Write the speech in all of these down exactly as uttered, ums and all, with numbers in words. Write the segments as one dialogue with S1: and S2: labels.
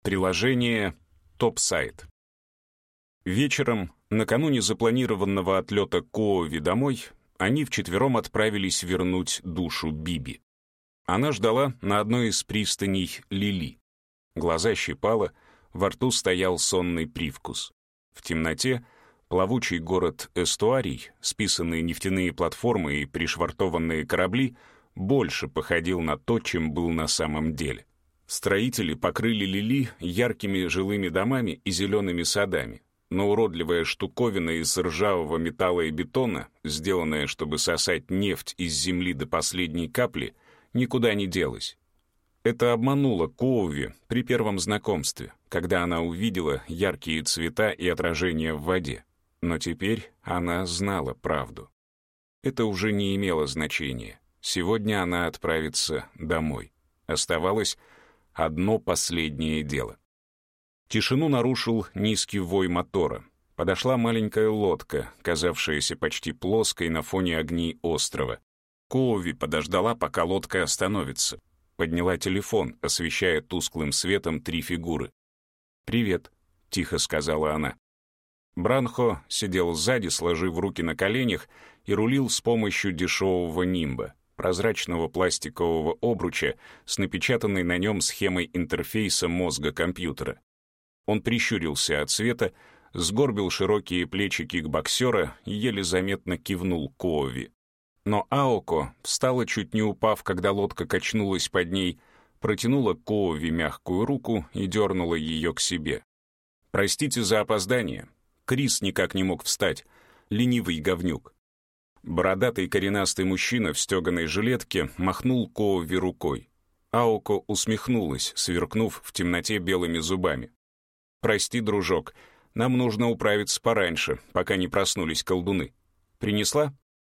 S1: Приложение Topside. Вечером, накануне запланированного отлета Коови домой, они вчетвером отправились вернуть душу Биби. Она ждала на одной из пристаней Лили. Глаза щипало, во рту стоял сонный привкус. В темноте плавучий город Эстуарий, списанные нефтяные платформы и пришвартованные корабли, больше походил на то, чем был на самом деле. Строители покрыли Лили яркими жилыми домами и зелеными садами, но уродливая штуковина из ржавого металла и бетона, сделанная, чтобы сосать нефть из земли до последней капли, никуда не делась. Это обмануло Коови при первом знакомстве, когда она увидела яркие цвета и отражения в воде. Но теперь она знала правду. Это уже не имело значения. Сегодня она отправится домой. Оставалось одно последнее дело. Тишину нарушил низкий вой мотора. Подошла маленькая лодка, казавшаяся почти плоской на фоне огней острова. Коови подождала, пока лодка остановится. Подняла телефон, освещая тусклым светом три фигуры. «Привет», — тихо сказала она. Бранхо сидел сзади, сложив руки на коленях, и рулил с помощью дешевого нимба, прозрачного пластикового обруча с напечатанной на нем схемой интерфейса мозга компьютера. Он прищурился от света, сгорбил широкие плечи кикбоксера и еле заметно кивнул Коови. Но Аоко встала, чуть не упав, когда лодка качнулась под ней, протянула Коови мягкую руку и дернула ее к себе. «Простите за опоздание. Крис никак не мог встать. Ленивый говнюк». Бородатый коренастый мужчина в стеганой жилетке махнул Коови рукой. Аоко усмехнулась, сверкнув в темноте белыми зубами. «Прости, дружок, нам нужно управиться пораньше, пока не проснулись колдуны. Принесла?»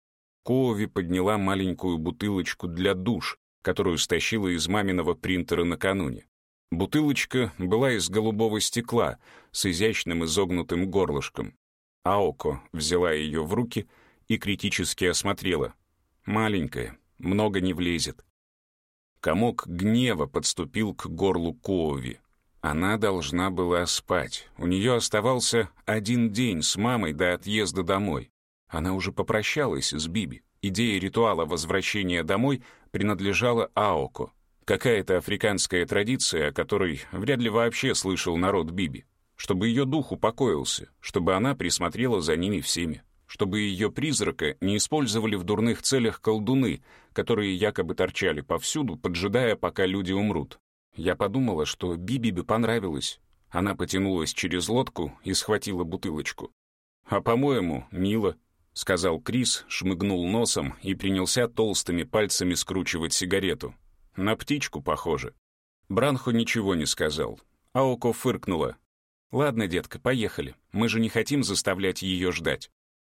S1: Коови подняла маленькую бутылочку для душ, которую стащила из маминого принтера накануне. Бутылочка была из голубого стекла с изящным изогнутым горлышком. Аоко взяла ее в руки и критически осмотрела. Маленькая, много не влезет. Комок гнева подступил к горлу Коови. Она должна была спать. У нее оставался один день с мамой до отъезда домой. Она уже попрощалась с Биби. Идея ритуала возвращения домой принадлежала Аоко. Какая-то африканская традиция, о которой вряд ли вообще слышал народ Биби. Чтобы ее дух упокоился, чтобы она присмотрела за ними всеми, чтобы ее призрака не использовали в дурных целях колдуны, которые якобы торчали повсюду, поджидая, пока люди умрут. Я подумала, что Биби бы понравилось. Она потянулась через лодку и схватила бутылочку. «А, по-моему, мило», — сказал Крис, шмыгнул носом и принялся толстыми пальцами скручивать сигарету. «На птичку похоже». Бранхо ничего не сказал. Аоко фыркнула. «Ладно, детка, поехали. Мы же не хотим заставлять ее ждать».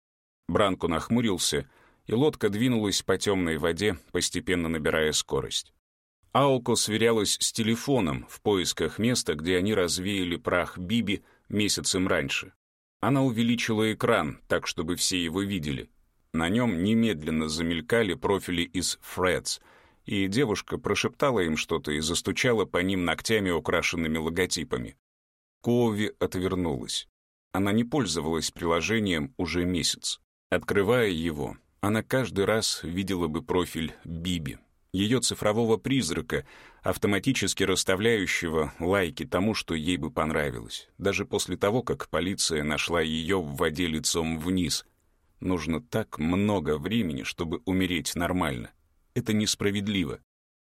S1: Бранко нахмурился, и лодка двинулась по темной воде, постепенно набирая скорость. Аоко сверялась с телефоном в поисках места, где они развеяли прах Биби месяцем раньше. Она увеличила экран, так, чтобы все его видели. На нем немедленно замелькали профили из Threads, и девушка прошептала им что-то и застучала по ним ногтями, украшенными логотипами. Коови отвернулась. Она не пользовалась приложением уже месяц. Открывая его, она каждый раз видела бы профиль Биби, ее цифрового призрака, автоматически расставляющего лайки тому, что ей бы понравилось, даже после того, как полиция нашла ее в воде лицом вниз. Нужно так много времени, чтобы умереть нормально. Это несправедливо.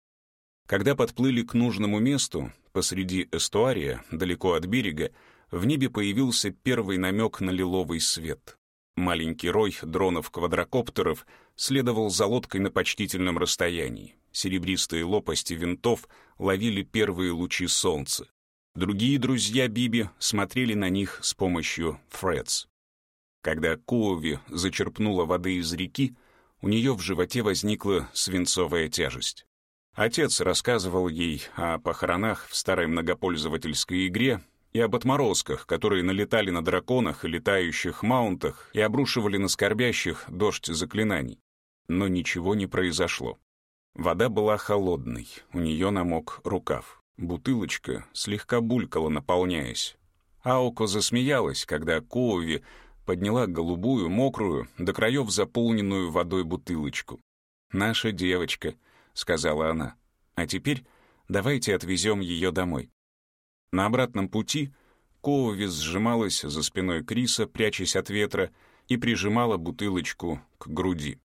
S1: Когда подплыли к нужному месту, посреди эстуария, далеко от берега, в небе появился первый намек на лиловый свет. Маленький рой дронов-квадрокоптеров следовал за лодкой на почтительном расстоянии. Серебристые лопасти винтов ловили первые лучи солнца. Другие друзья Биби смотрели на них с помощью Threads. Когда Коови зачерпнула воды из реки, у нее в животе возникла свинцовая тяжесть. Отец рассказывал ей о похоронах в старой многопользовательской игре и об отморозках, которые налетали на драконах и летающих маунтах и обрушивали на скорбящих дождь заклинаний. Но ничего не произошло. Вода была холодной, у нее намок рукав. Бутылочка слегка булькала, наполняясь. Аоко засмеялась, когда Коови подняла голубую, мокрую, до краев заполненную водой бутылочку. «Наша девочка», — сказала она. «А теперь давайте отвезем ее домой». На обратном пути Коови сжималась за спиной Криса, прячась от ветра, и прижимала бутылочку к груди.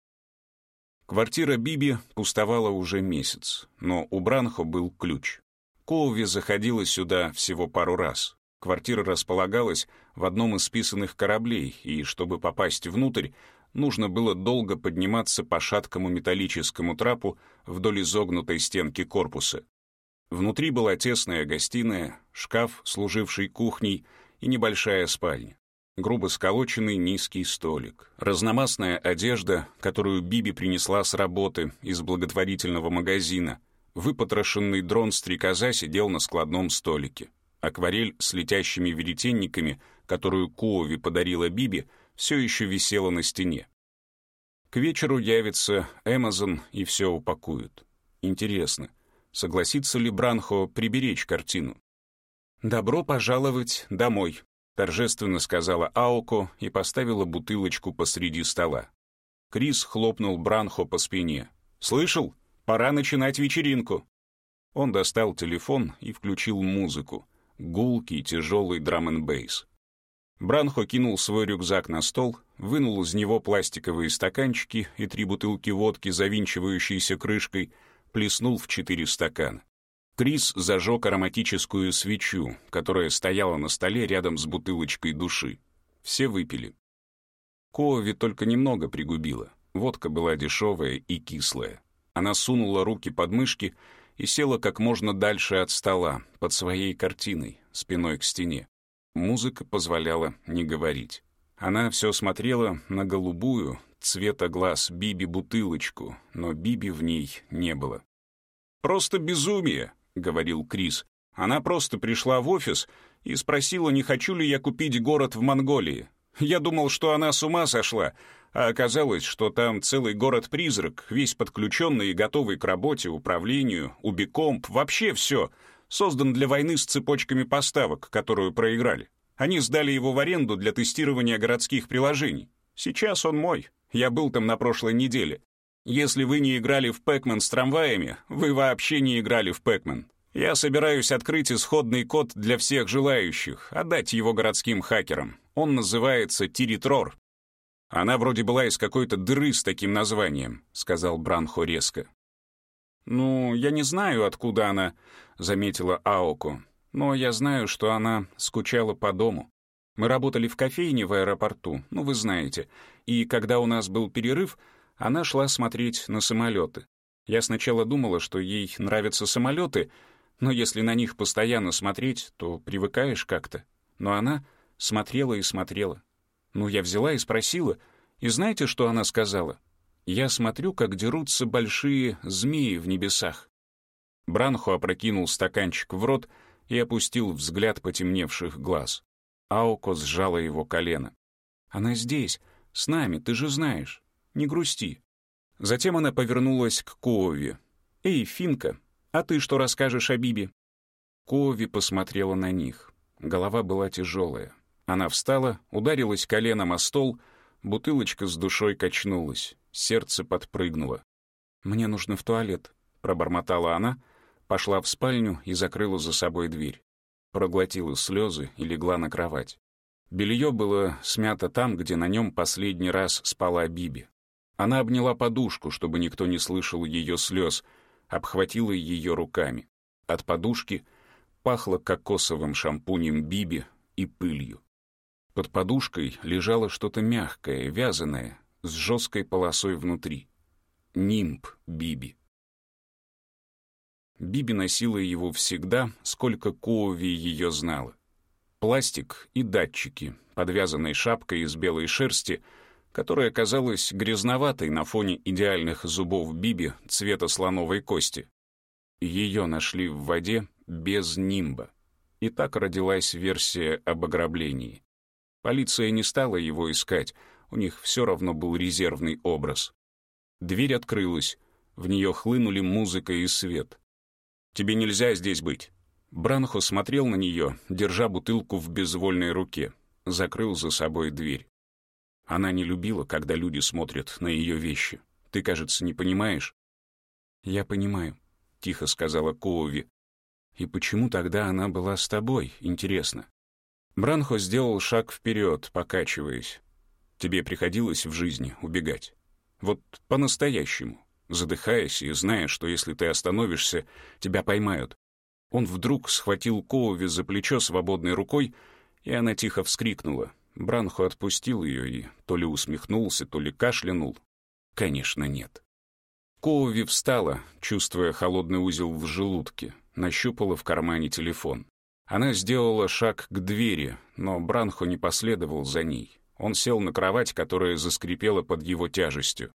S1: Квартира Биби пустовала уже месяц, но у Бранхо был ключ. Коови заходила сюда всего пару раз. Квартира располагалась в одном из списанных кораблей, и чтобы попасть внутрь, нужно было долго подниматься по шаткому металлическому трапу вдоль изогнутой стенки корпуса. Внутри была тесная гостиная, шкаф, служивший кухней, и небольшая спальня. Грубо сколоченный низкий столик, разномастная одежда, которую Биби принесла с работы из благотворительного магазина, выпотрошенный дрон-стрекоза сидел на складном столике. Акварель с летящими веретенниками, которую Коови подарила Биби, все еще висела на стене. К вечеру явится Эмазон и все упакует. Интересно, согласится ли Бранхо приберечь картину? «Добро пожаловать домой», — торжественно сказала Аоко и поставила бутылочку посреди стола. Крис хлопнул Бранхо по спине. «Слышал? Пора начинать вечеринку». Он достал телефон и включил музыку. Гулкий, тяжелый драм-н-бейс. Бранхо кинул свой рюкзак на стол, вынул из него пластиковые стаканчики и три бутылки водки, завинчивающиеся крышкой, плеснул в четыре стакана. Крис зажег ароматическую свечу, которая стояла на столе рядом с бутылочкой души. Все выпили. Коови только немного пригубила. Водка была дешевая и кислая. Она сунула руки под мышки и села как можно дальше от стола, под своей картиной, спиной к стене. Музыка позволяла не говорить. Она все смотрела на голубую, цвета глаз Биби бутылочку, но Биби в ней не было. «Просто безумие», — говорил Крис. «Она просто пришла в офис и спросила, не хочу ли я купить город в Монголии. Я думал, что она с ума сошла, а оказалось, что там целый город-призрак, весь подключенный и готовый к работе, управлению, убикомп, вообще все, создан для войны с цепочками поставок, которую проиграли. Они сдали его в аренду для тестирования городских приложений. Сейчас он мой. Я был там на прошлой неделе. Если вы не играли в Пэкмен с трамваями, вы вообще не играли в Пэкмен. Я собираюсь открыть исходный код для всех желающих, отдать его городским хакерам. Он называется Тиритрор». «Она вроде была из какой-то дыры с таким названием», — сказал Бранхо резко. «Ну, я не знаю, откуда она», — заметила Аоко. «Но я знаю, что она скучала по дому. Мы работали в кофейне в аэропорту, ну, вы знаете, и когда у нас был перерыв, она шла смотреть на самолеты. Я сначала думала, что ей нравятся самолеты, но если на них постоянно смотреть, то привыкаешь как-то. Но она смотрела и смотрела. Ну, я взяла и спросила, и знаете, что она сказала? Я смотрю, как дерутся большие змеи в небесах». Бранхо опрокинул стаканчик в рот и опустил взгляд потемневших глаз. Аоко сжала его колено. «Она здесь, с нами, ты же знаешь. Не грусти». Затем она повернулась к Коови. «Эй, Финка, а ты что расскажешь о Биби?» Коови посмотрела на них. Голова была тяжелая. Она встала, ударилась коленом о стол, бутылочка с душой качнулась, сердце подпрыгнуло. «Мне нужно в туалет», — пробормотала она, пошла в спальню и закрыла за собой дверь. Проглотила слезы и легла на кровать. Белье было смято там, где на нем последний раз спала Биби. Она обняла подушку, чтобы никто не слышал ее слез, обхватила ее руками. От подушки пахло кокосовым шампунем Биби и пылью. Под подушкой лежало что-то мягкое, вязаное, с жесткой полосой внутри. Нимб Биби. Биби носила его всегда, сколько Коови ее знала. Пластик и датчики, подвязанной шапкой из белой шерсти, которая казалась грязноватой на фоне идеальных зубов Биби цвета слоновой кости. Ее нашли в воде без нимба. И так родилась версия об ограблении. Полиция не стала его искать, у них все равно был резервный образ. Дверь открылась, в нее хлынули музыка и свет. Тебе нельзя здесь быть». Бранхо смотрел на нее, держа бутылку в безвольной руке. Закрыл за собой дверь. Она не любила, когда люди смотрят на ее вещи. Ты, кажется, не понимаешь? «Я понимаю», — тихо сказала Коуви. «И почему тогда она была с тобой, интересно?» Бранхо сделал шаг вперед, покачиваясь. «Тебе приходилось в жизни убегать? Вот по-настоящему, задыхаясь и зная, что если ты остановишься, тебя поймают». Он вдруг схватил Коуви за плечо свободной рукой, и она тихо вскрикнула. Бранхо отпустил ее и то ли усмехнулся, то ли кашлянул. Конечно, нет. Коуви встала, чувствуя холодный узел в желудке, нащупала в кармане телефон. Она сделала шаг к двери, но Бранхо не последовал за ней. Он сел на кровать, которая заскрипела под его тяжестью.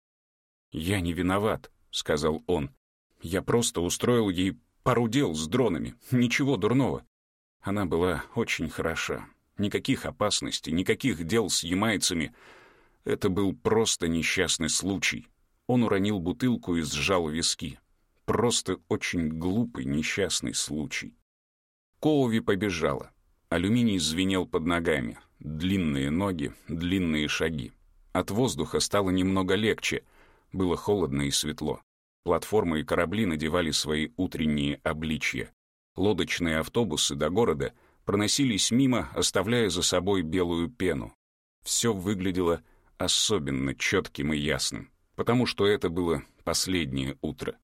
S1: «Я не виноват», — сказал он. «Я просто устроил ей пару дел с дронами, ничего дурного. Она была очень хороша. Никаких опасностей, никаких дел с ямайцами. Это был просто несчастный случай». Он уронил бутылку и сжал виски. Просто очень глупый несчастный случай. Коуви побежала. Алюминий звенел под ногами. Длинные ноги, длинные шаги. От воздуха стало немного легче. Было холодно и светло. Платформы и корабли надевали свои утренние обличья. Лодочные автобусы до города проносились мимо, оставляя за собой белую пену. Все выглядело особенно четким и ясным, потому что это было последнее утро.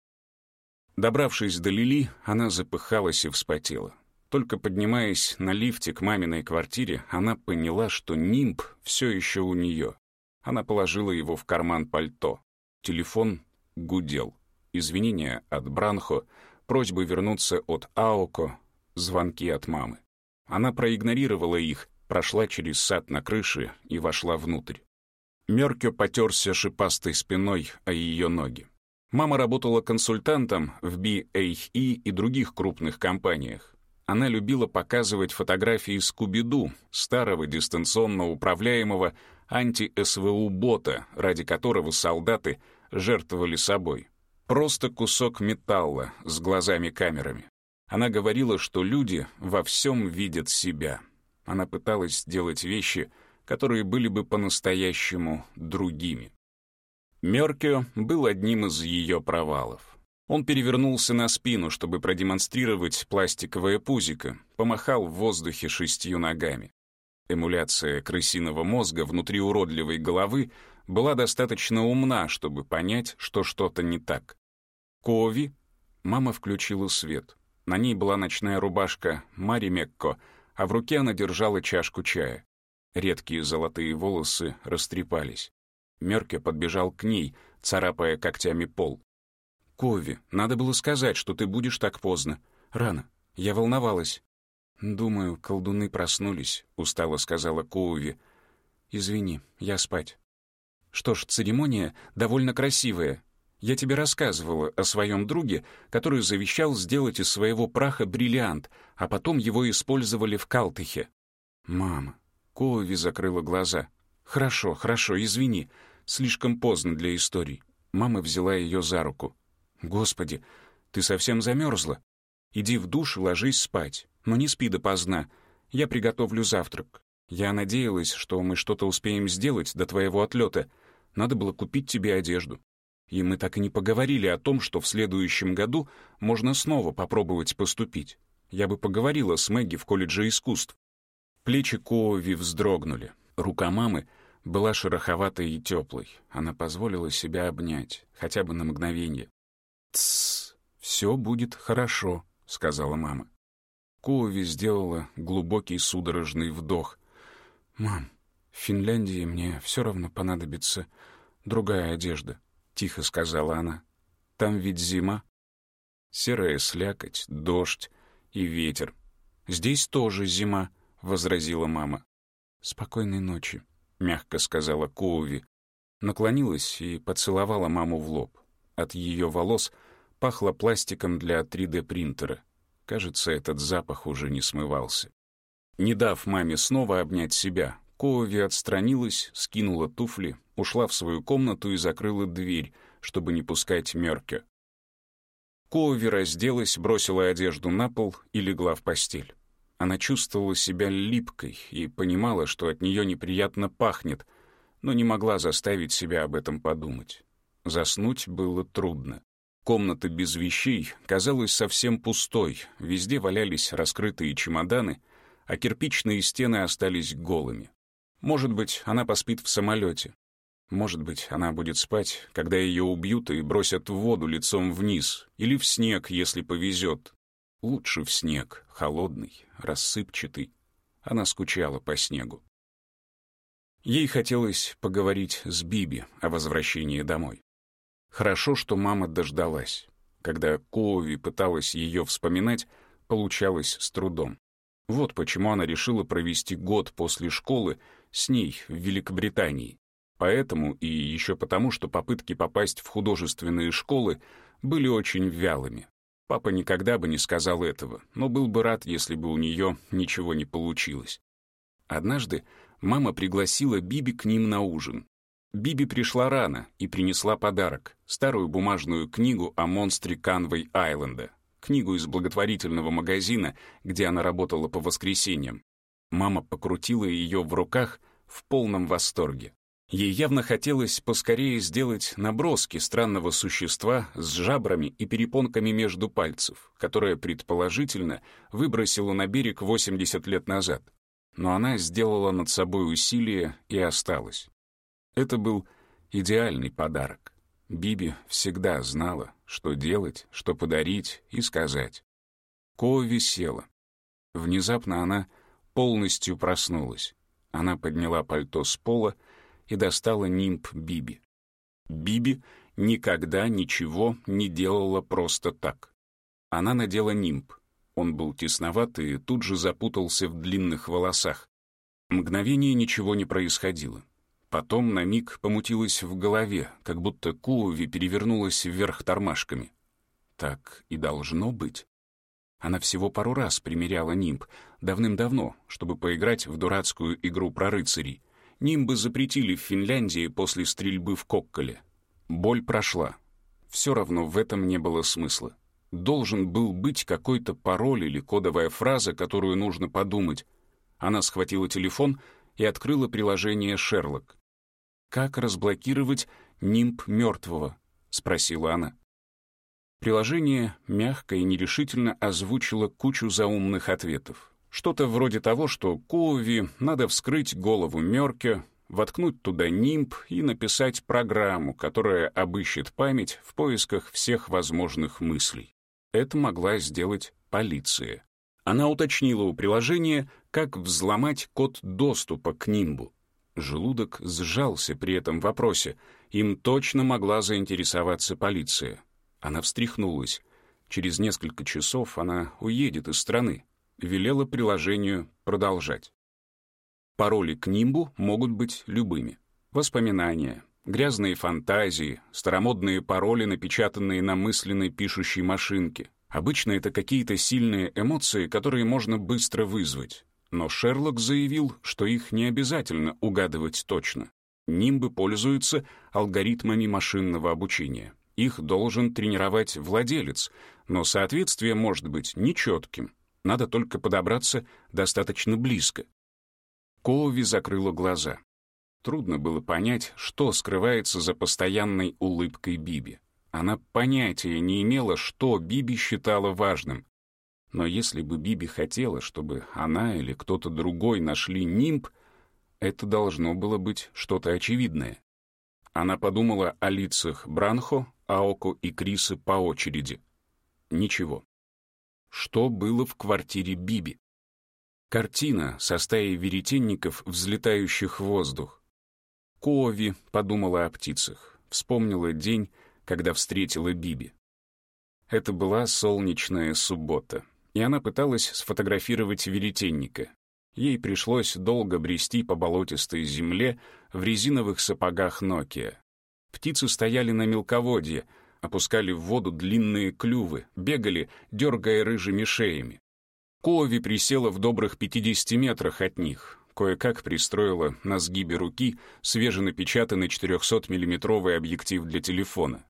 S1: Добравшись до Лили, она запыхалась и вспотела. Только поднимаясь на лифте к маминой квартире, она поняла, что нимб все еще у нее. Она положила его в карман пальто. Телефон гудел. Извинения от Бранхо, просьбы вернуться от Аоко, звонки от мамы. Она проигнорировала их, прошла через сад на крыше и вошла внутрь. Мёркё потерся шипастой спиной о ее ноги. Мама работала консультантом в би эй и и других крупных компаниях. Она любила показывать фотографии Скуби-Ду, старого дистанционно управляемого анти-эс вэ у-бота, ради которого солдаты жертвовали собой. Просто кусок металла с глазами-камерами. Она говорила, что люди во всем видят себя. Она пыталась сделать вещи, которые были бы по-настоящему другими. Мёркё был одним из ее провалов. Он перевернулся на спину, чтобы продемонстрировать пластиковое пузико, помахал в воздухе шестью ногами. Эмуляция крысиного мозга внутри уродливой головы была достаточно умна, чтобы понять, что что-то не так. Кови. Мама включила свет. На ней была ночная рубашка Мари Мекко, а в руке она держала чашку чая. Редкие золотые волосы растрепались. Мёркё подбежал к ней, царапая когтями пол. «Кови, надо было сказать, что ты будешь так поздно. Рано. Я волновалась». «Думаю, колдуны проснулись», — устало сказала Коуви. «Извини, я спать». «Что ж, церемония довольно красивая. Я тебе рассказывала о своем друге, который завещал сделать из своего праха бриллиант, а потом его использовали в Калтыхе». «Мама». Коуви закрыла глаза. «Хорошо, хорошо, извини. Слишком поздно для историй». Мама взяла ее за руку. «Господи, ты совсем замерзла? Иди в душ и ложись спать, но не спи допоздна. Я приготовлю завтрак. Я надеялась, что мы что-то успеем сделать до твоего отлета. Надо было купить тебе одежду. И мы так и не поговорили о том, что в следующем году можно снова попробовать поступить. Я бы поговорила с Мэгги в колледже искусств». Плечи Коуви вздрогнули. Рука мамы была шероховатой и теплой. Она позволила себя обнять, хотя бы на мгновение. «Тссс, все будет хорошо», — сказала мама. Коуви сделала глубокий судорожный вдох. «Мам, в Финляндии мне все равно понадобится другая одежда», — тихо сказала она. «Там ведь зима. Серая слякоть, дождь и ветер. Здесь тоже зима», — возразила мама. «Спокойной ночи», — мягко сказала Коуви. Наклонилась и поцеловала маму в лоб. От ее волос пахло пластиком для три дэ принтера. Кажется, этот запах уже не смывался. Не дав маме снова обнять себя, Коуви отстранилась, скинула туфли, ушла в свою комнату и закрыла дверь, чтобы не пускать Мёркё. Коови разделась, бросила одежду на пол и легла в постель. Она чувствовала себя липкой и понимала, что от нее неприятно пахнет, но не могла заставить себя об этом подумать. Заснуть было трудно. Комната без вещей казалась совсем пустой, везде валялись раскрытые чемоданы, а кирпичные стены остались голыми. Может быть, она поспит в самолете. Может быть, она будет спать, когда ее убьют и бросят в воду лицом вниз, или в снег, если повезет. Лучше в снег, холодный, рассыпчатый. Она скучала по снегу. Ей хотелось поговорить с Биби о возвращении домой. Хорошо, что мама дождалась. Когда Коови пыталась ее вспоминать, получалось с трудом. Вот почему она решила провести год после школы с ней в Великобритании. Поэтому и еще потому, что попытки попасть в художественные школы были очень вялыми. Папа никогда бы не сказал этого, но был бы рад, если бы у нее ничего не получилось. Однажды мама пригласила Биби к ним на ужин. Биби пришла рано и принесла подарок — старую бумажную книгу о монстре Канвей-Айленда, книгу из благотворительного магазина, где она работала по воскресеньям. Мама покрутила ее в руках в полном восторге. Ей явно хотелось поскорее сделать наброски странного существа с жабрами и перепонками между пальцев, которое, предположительно, выбросило на берег восемьдесят лет назад. Но она сделала над собой усилие и осталась. Это был идеальный подарок. Биби всегда знала, что делать, что подарить и сказать. Коови села. Внезапно она полностью проснулась. Она подняла пальто с пола и достала нимб Биби. Биби никогда ничего не делала просто так. Она надела нимб. Он был тесноват и тут же запутался в длинных волосах. Мгновение ничего не происходило. Потом на миг помутилась в голове, как будто Коови перевернулась вверх тормашками. Так и должно быть. Она всего пару раз примеряла нимб, давным-давно, чтобы поиграть в дурацкую игру про рыцарей. Нимбы запретили в Финляндии после стрельбы в Кокколе. Боль прошла. Все равно в этом не было смысла. Должен был быть какой-то пароль или кодовая фраза, которую нужно подумать. Она схватила телефон и открыла приложение «Шерлок». «Как разблокировать нимб мертвого?» — спросила она. Приложение мягко и нерешительно озвучило кучу заумных ответов. Что-то вроде того, что Коови надо вскрыть голову Мёрке, воткнуть туда нимб и написать программу, которая обыщет память в поисках всех возможных мыслей. Это могла сделать полиция. Она уточнила у приложения, как взломать код доступа к нимбу. Желудок сжался при этом вопросе. Им точно могла заинтересоваться полиция. Она встряхнулась. Через несколько часов она уедет из страны. Велела приложению продолжать. Пароли к нимбу могут быть любыми. Воспоминания, грязные фантазии, старомодные пароли, напечатанные на мысленной пишущей машинке. Обычно это какие-то сильные эмоции, которые можно быстро вызвать. Но Шерлок заявил, что их не обязательно угадывать точно. Нимбы пользуются алгоритмами машинного обучения. Их должен тренировать владелец, но соответствие может быть нечетким. Надо только подобраться достаточно близко. Коови закрыла глаза. Трудно было понять, что скрывается за постоянной улыбкой Биби. Она понятия не имела, что Биби считала важным. Но если бы Биби хотела, чтобы она или кто-то другой нашли нимб, это должно было быть что-то очевидное. Она подумала о лицах Бранхо, Аоко и Криса по очереди. Ничего. Что было в квартире Биби? Картина со стаей веретенников, взлетающих в воздух. Коови подумала о птицах, вспомнила день, когда встретила Биби. Это была солнечная суббота, и она пыталась сфотографировать веретенника. Ей пришлось долго брести по болотистой земле в резиновых сапогах Nokia. Птицы стояли на мелководье, опускали в воду длинные клювы, бегали, дергая рыжими шеями. Коови присела в добрых пятидесяти метрах от них, кое-как пристроила на сгибе руки свеженапечатанный четырехсотмиллиметровый объектив для телефона.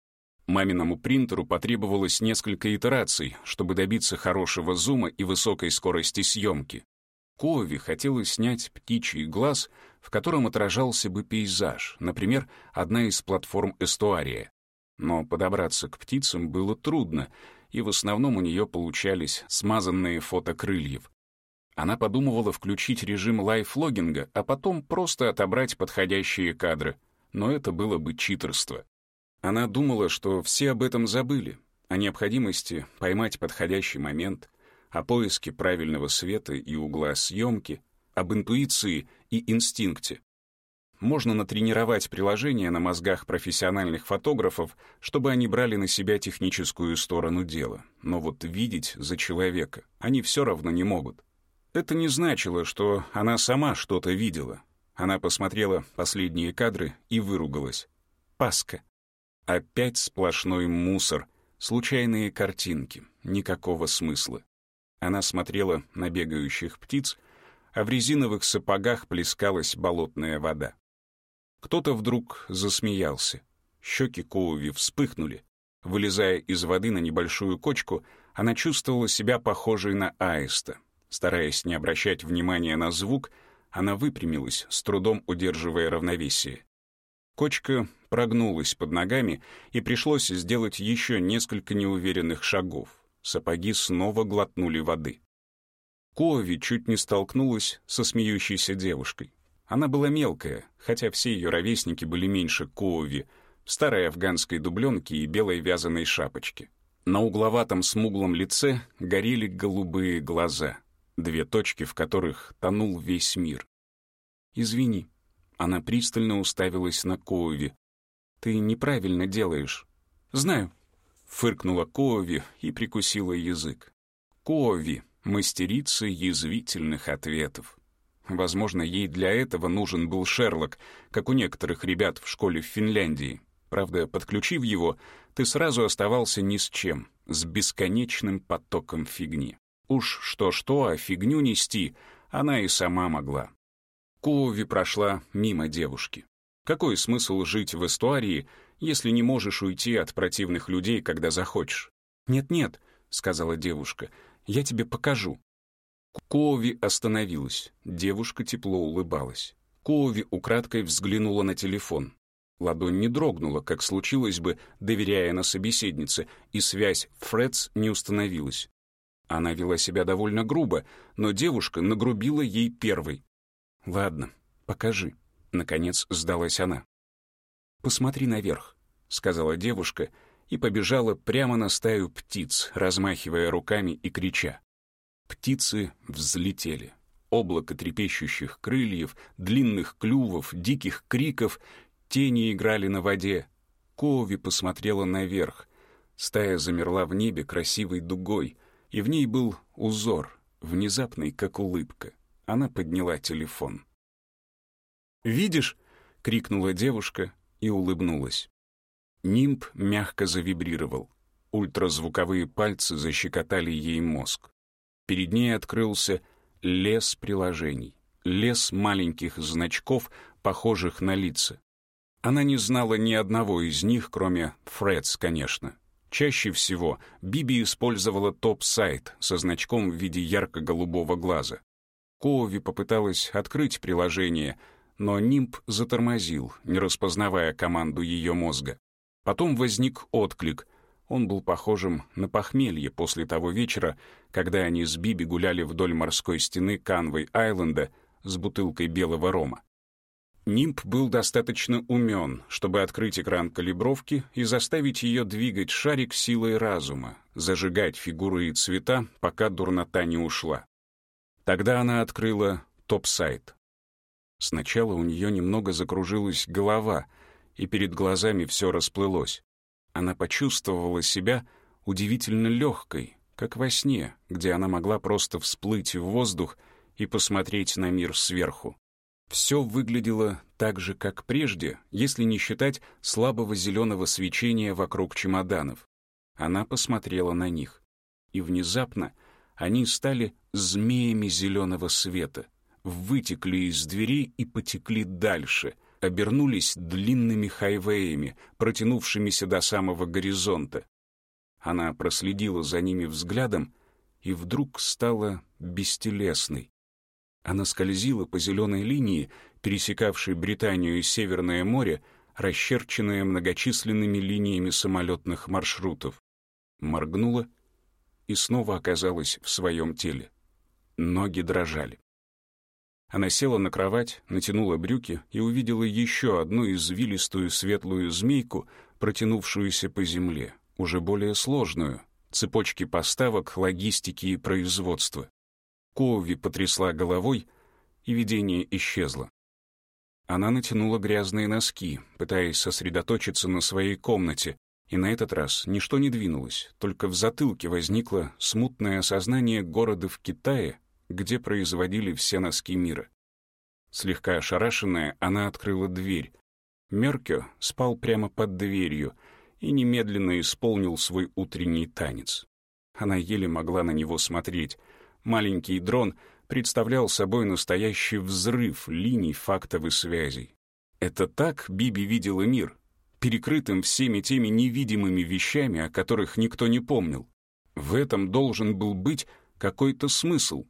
S1: Маминому принтеру потребовалось несколько итераций, чтобы добиться хорошего зума и высокой скорости съемки. Коуви хотелось снять птичий глаз, в котором отражался бы пейзаж, например, одна из платформ эстуария. Но подобраться к птицам было трудно, и в основном у нее получались смазанные фото крыльев. Она подумывала включить режим лайфлогинга, а потом просто отобрать подходящие кадры, но это было бы читерство. Она думала, что все об этом забыли, о необходимости поймать подходящий момент, о поиске правильного света и угла съемки, об интуиции и инстинкте. Можно натренировать приложение на мозгах профессиональных фотографов, чтобы они брали на себя техническую сторону дела, но вот видеть за человека они все равно не могут. Это не значило, что она сама что-то видела. Она посмотрела последние кадры и выругалась. Паска. Опять сплошной мусор, случайные картинки, никакого смысла. Она смотрела на бегающих птиц, а в резиновых сапогах плескалась болотная вода. Кто-то вдруг засмеялся. Щеки Коуви вспыхнули. Вылезая из воды на небольшую кочку, она чувствовала себя похожей на аиста. Стараясь не обращать внимания на звук, она выпрямилась, с трудом удерживая равновесие. Кочка прогнулась под ногами, и пришлось сделать еще несколько неуверенных шагов. Сапоги снова глотнули воды. Коуви чуть не столкнулась со смеющейся девушкой. Она была мелкая, хотя все ее ровесники были меньше Коуви, в старой афганской дубленке и белой вязаной шапочке. На угловатом смуглом лице горели голубые глаза, две точки, в которых тонул весь мир. «Извини», — она пристально уставилась на Коуви. «Ты неправильно делаешь». «Знаю», — фыркнула Коуви и прикусила язык. Коуви — мастерица язвительных ответов. Возможно, ей для этого нужен был Шерлок, как у некоторых ребят в школе в Финляндии. Правда, подключив его, ты сразу оставался ни с чем, с бесконечным потоком фигни. Уж что-что, а фигню нести она и сама могла. Коуви прошла мимо девушки. Какой смысл жить в эстуарии, если не можешь уйти от противных людей, когда захочешь? «Нет-нет», — сказала девушка, — «я тебе покажу». Коуви остановилась. Девушка тепло улыбалась. Коуви украдкой взглянула на телефон. Ладонь не дрогнула, как случилось бы, доверяя на собеседнице, и связь Фредс не установилась. Она вела себя довольно грубо, но девушка нагрубила ей первой. «Ладно, покажи», — наконец сдалась она. «Посмотри наверх», — сказала девушка и побежала прямо на стаю птиц, размахивая руками и крича. Птицы взлетели. Облако трепещущих крыльев, длинных клювов, диких криков, тени играли на воде. Коуви посмотрела наверх. Стая замерла в небе красивой дугой, и в ней был узор, внезапный, как улыбка. Она подняла телефон. «Видишь?» — крикнула девушка и улыбнулась. Нимб мягко завибрировал. Ультразвуковые пальцы защекотали ей мозг. Перед ней открылся лес приложений, лес маленьких значков, похожих на лица. Она не знала ни одного из них, кроме Фредс, конечно. Чаще всего Биби использовала топ-сайт со значком в виде ярко-голубого глаза. Коуви попыталась открыть приложение, но Нимб затормозил, не распознавая команду ее мозга. Потом возник отклик. Он был похожим на похмелье после того вечера, когда они с Биби гуляли вдоль морской стены Канвей-Айленда с бутылкой белого рома. Нимб был достаточно умен, чтобы открыть экран калибровки и заставить ее двигать шарик силой разума, зажигать фигуры и цвета, пока дурнота не ушла. Тогда она открыла топ-сайт. Сначала у нее немного закружилась голова, и перед глазами все расплылось. Она почувствовала себя удивительно легкой, как во сне, где она могла просто всплыть в воздух и посмотреть на мир сверху. Все выглядело так же, как прежде, если не считать слабого зеленого свечения вокруг чемоданов. Она посмотрела на них, и внезапно они стали змеями зеленого света, вытекли из дверей и потекли дальше, обернулись длинными хайвеями, протянувшимися до самого горизонта. Она проследила за ними взглядом и вдруг стала бестелесной. Она скользила по зеленой линии, пересекавшей Британию и Северное море, расчерченное многочисленными линиями самолетных маршрутов. Моргнула и снова оказалась в своем теле. Ноги дрожали. Она села на кровать, натянула брюки и увидела еще одну извилистую светлую змейку, протянувшуюся по земле, уже более сложную, цепочки поставок, логистики и производства. Коуви потрясла головой, и видение исчезло. Она натянула грязные носки, пытаясь сосредоточиться на своей комнате, и на этот раз ничто не двинулось, только в затылке возникло смутное осознание города в Китае, где производили все носки мира. Слегка ошарашенная, она открыла дверь. Меркё спал прямо под дверью и немедленно исполнил свой утренний танец. Она еле могла на него смотреть. Маленький дрон представлял собой настоящий взрыв линий фактов и связей. Это так Биби видела мир, перекрытым всеми теми невидимыми вещами, о которых никто не помнил. В этом должен был быть какой-то смысл.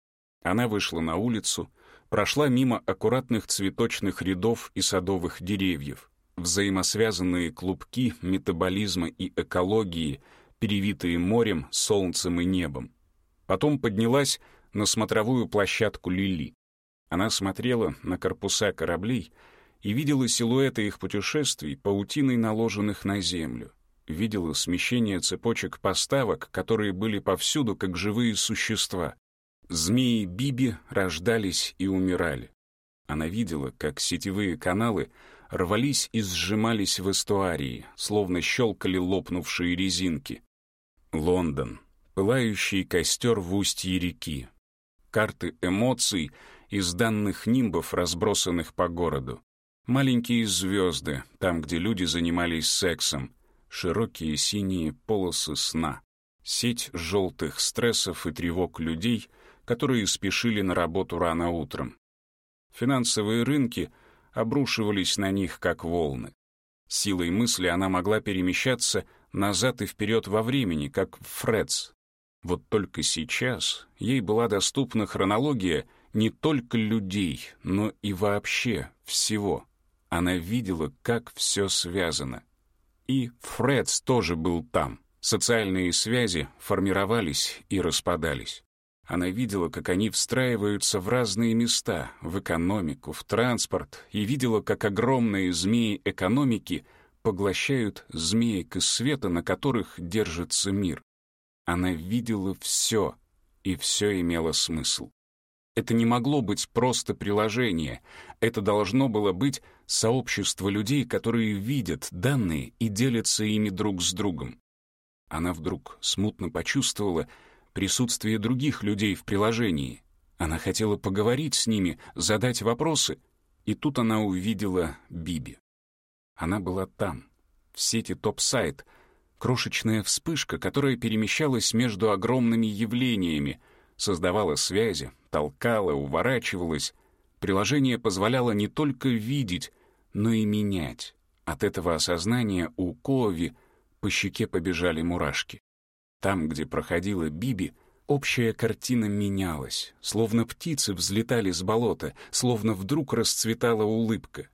S1: Она вышла на улицу, прошла мимо аккуратных цветочных рядов и садовых деревьев, взаимосвязанные клубки метаболизма и экологии, перевитые морем, солнцем и небом. Потом поднялась на смотровую площадку Лили. Она смотрела на корпуса кораблей и видела силуэты их путешествий, паутиной наложенных на землю. Видела смещение цепочек поставок, которые были повсюду, как живые существа. Змеи Биби рождались и умирали. Она видела, как сетевые каналы рвались и сжимались в эстуарии, словно щелкали лопнувшие резинки. Лондон. Пылающий костер в устье реки. Карты эмоций из данных нимбов, разбросанных по городу. Маленькие звезды, там, где люди занимались сексом. Широкие синие полосы сна. Сеть желтых стрессов и тревог людей, которые спешили на работу рано утром. Финансовые рынки обрушивались на них, как волны. Силой мысли она могла перемещаться назад и вперед во времени, как Фредс. Вот только сейчас ей была доступна хронология не только людей, но и вообще всего. Она видела, как все связано. И Фредс тоже был там. Социальные связи формировались и распадались. Она видела, как они встраиваются в разные места, в экономику, в транспорт, и видела, как огромные змеи экономики поглощают змеек из света, на которых держится мир. Она видела все, и все имело смысл. Это не могло быть просто приложение, это должно было быть сообщество людей, которые видят данные и делятся ими друг с другом. Она вдруг смутно почувствовала присутствие других людей в приложении. Она хотела поговорить с ними, задать вопросы, и тут она увидела Биби. Она была там, в сети Топсайт, крошечная вспышка, которая перемещалась между огромными явлениями, создавала связи, толкала, уворачивалась. Приложение позволяло не только видеть, но и менять. От этого осознания у Коуви по щеке побежали мурашки. Там, где проходила Биби, общая картина менялась, словно птицы взлетали с болота, словно вдруг расцветала улыбка.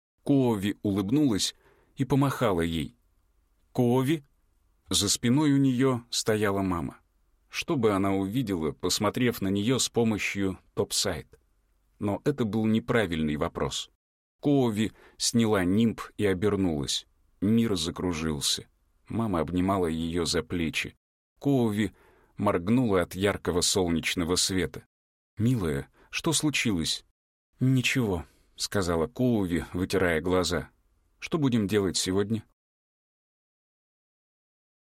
S1: Коуви улыбнулась и помахала ей. «Коуви?» За спиной у нее стояла мама. Что бы она увидела, посмотрев на нее с помощью Топсайт? Но это был неправильный вопрос. Коуви сняла нимб и обернулась. Мир закружился. Мама обнимала ее за плечи. Коуви моргнула от яркого солнечного света. «Милая, что случилось?» «Ничего», — сказала Коуви, вытирая глаза. «Что будем делать сегодня?»